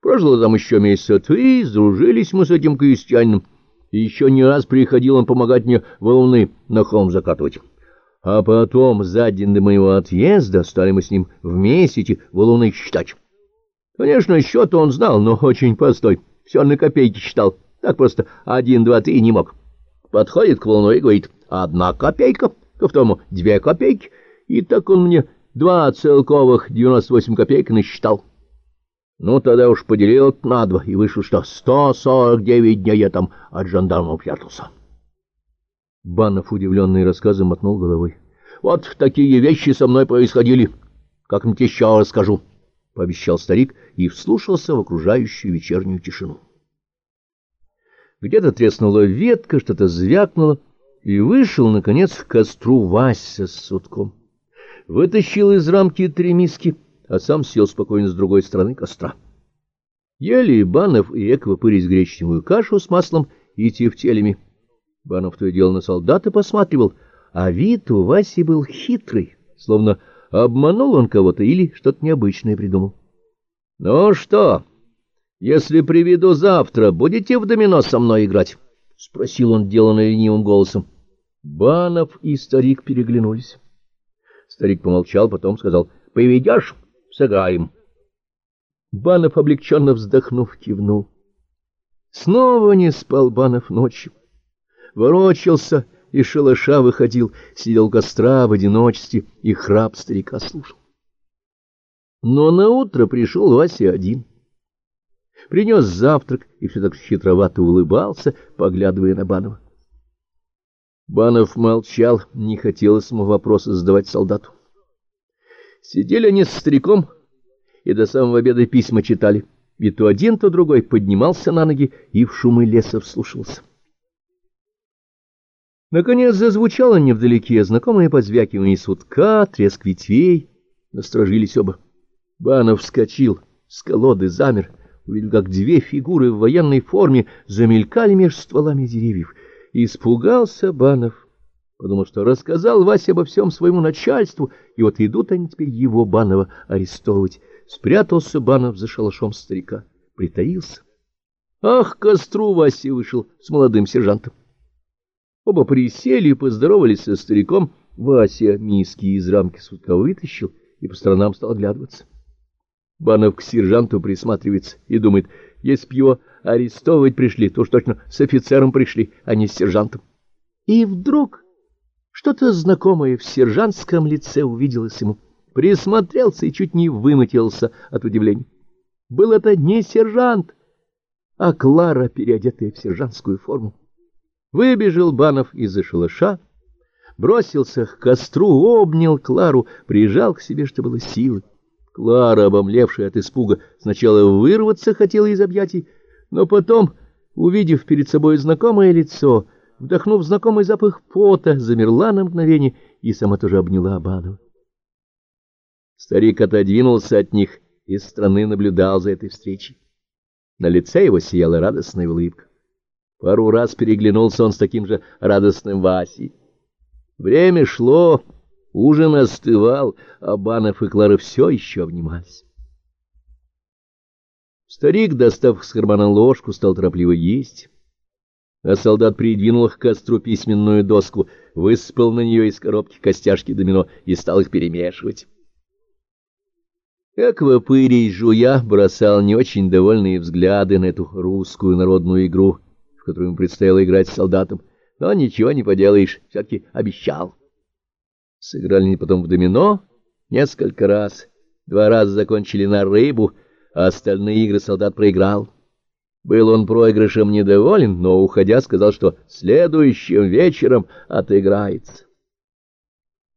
Прошло там еще месяца 3, сдружились мы с этим крестьянином, и еще не раз приходил он помогать мне валуны на холм закатывать. А потом, за день до моего отъезда, стали мы с ним вместе эти валуны считать. Конечно, счет он знал, но очень простой, все на копейки считал, так просто 1, 2, 3 не мог. Подходит к валуну и говорит: 1 копейка, ко второму 2 копейки, и так он мне 2,98 копеек насчитал. Ну, тогда уж поделил на 2, и вышло, что 149 дней я там от жандармов прятался. Банов, удивленный рассказом, мотнул головой. Вот такие вещи со мной происходили, как-нибудь еще расскажу, — пообещал старик и вслушался в окружающую вечернюю тишину. Где-то треснула ветка, что-то звякнуло, и вышел, наконец, к костру Вася с сутком. Вытащил из рамки 3 миски, а сам сел спокойно с другой стороны костра. Ели Банов и Эква пырясь гречневую кашу с маслом и тефтелями. Банов то и дело на солдата посматривал, а вид у Васи был хитрый, словно обманул он кого-то или что-то необычное придумал. — Ну что, если приведу завтра, будете в домино со мной играть? — спросил он деланно ленивым голосом. Банов и старик переглянулись. Старик помолчал, потом сказал: — Приведешь? Сыграем. Банов, облегченно вздохнув, кивнул. Снова не спал Банов ночью. Ворочался, из шалаша выходил, сидел у костра в одиночестве и храп старика слушал. Но наутро пришел Вася один. Принес завтрак и все так хитровато улыбался, поглядывая на Банова. Банов молчал, не хотелось ему вопросы задавать солдату. Сидели они с стариком и до самого обеда письма читали, и то один, то другой поднимался на ноги и в шумы леса вслушивался. Наконец зазвучало невдалеке знакомое позвякивание сутка, треск ветвей. Насторожились оба. Банов вскочил с колоды, замер, увидел, как 2 фигуры в военной форме замелькали меж стволами деревьев. Испугался Банов, потому что рассказал Васе обо всем своему начальству, и вот идут они теперь его, Банова, арестовывать. Спрятался Банов за шалашом старика, притаился. Ах, к костру Вася вышел с молодым сержантом. Оба присели и поздоровались со стариком. Вася миски из рамки сутка вытащил и по сторонам стал оглядываться. Банов к сержанту присматривается и думает: если б его арестовывать пришли, то уж точно с офицером пришли, а не с сержантом. И вдруг что-то знакомое в сержантском лице увиделось ему. Присмотрелся и чуть не выматерился от удивления. Был это не сержант, а Клара, переодетая в сержантскую форму. Выбежал Банов из-за шалаша, бросился к костру, обнял Клару, прижал к себе, что было силы. Клара, обомлевшая от испуга, сначала вырваться хотела из объятий, но потом, увидев перед собой знакомое лицо, вдохнув знакомый запах пота, замерла на мгновение и сама тоже обняла Банова. Старик отодвинулся от них и со стороны наблюдал за этой встречей. На лице его сияла радостная улыбка. Пару раз переглянулся он с таким же радостным Васей. Время шло, ужин остывал, а Банов и Клара все еще обнимались. Старик, достав из кармана ложку, стал торопливо есть, а солдат придвинул к костру письменную доску, высыпал на нее из коробки костяшки домино и стал их перемешивать. Эква, пырясь жуя, бросал не очень довольные взгляды на эту русскую народную игру, в которую ему предстояло играть с солдатом, но ничего не поделаешь, все-таки обещал. Сыграли они потом в домино несколько раз, 2 раза закончили на рыбу, а остальные игры солдат проиграл. Был он проигрышем недоволен, но, уходя, сказал, что следующим вечером отыграется.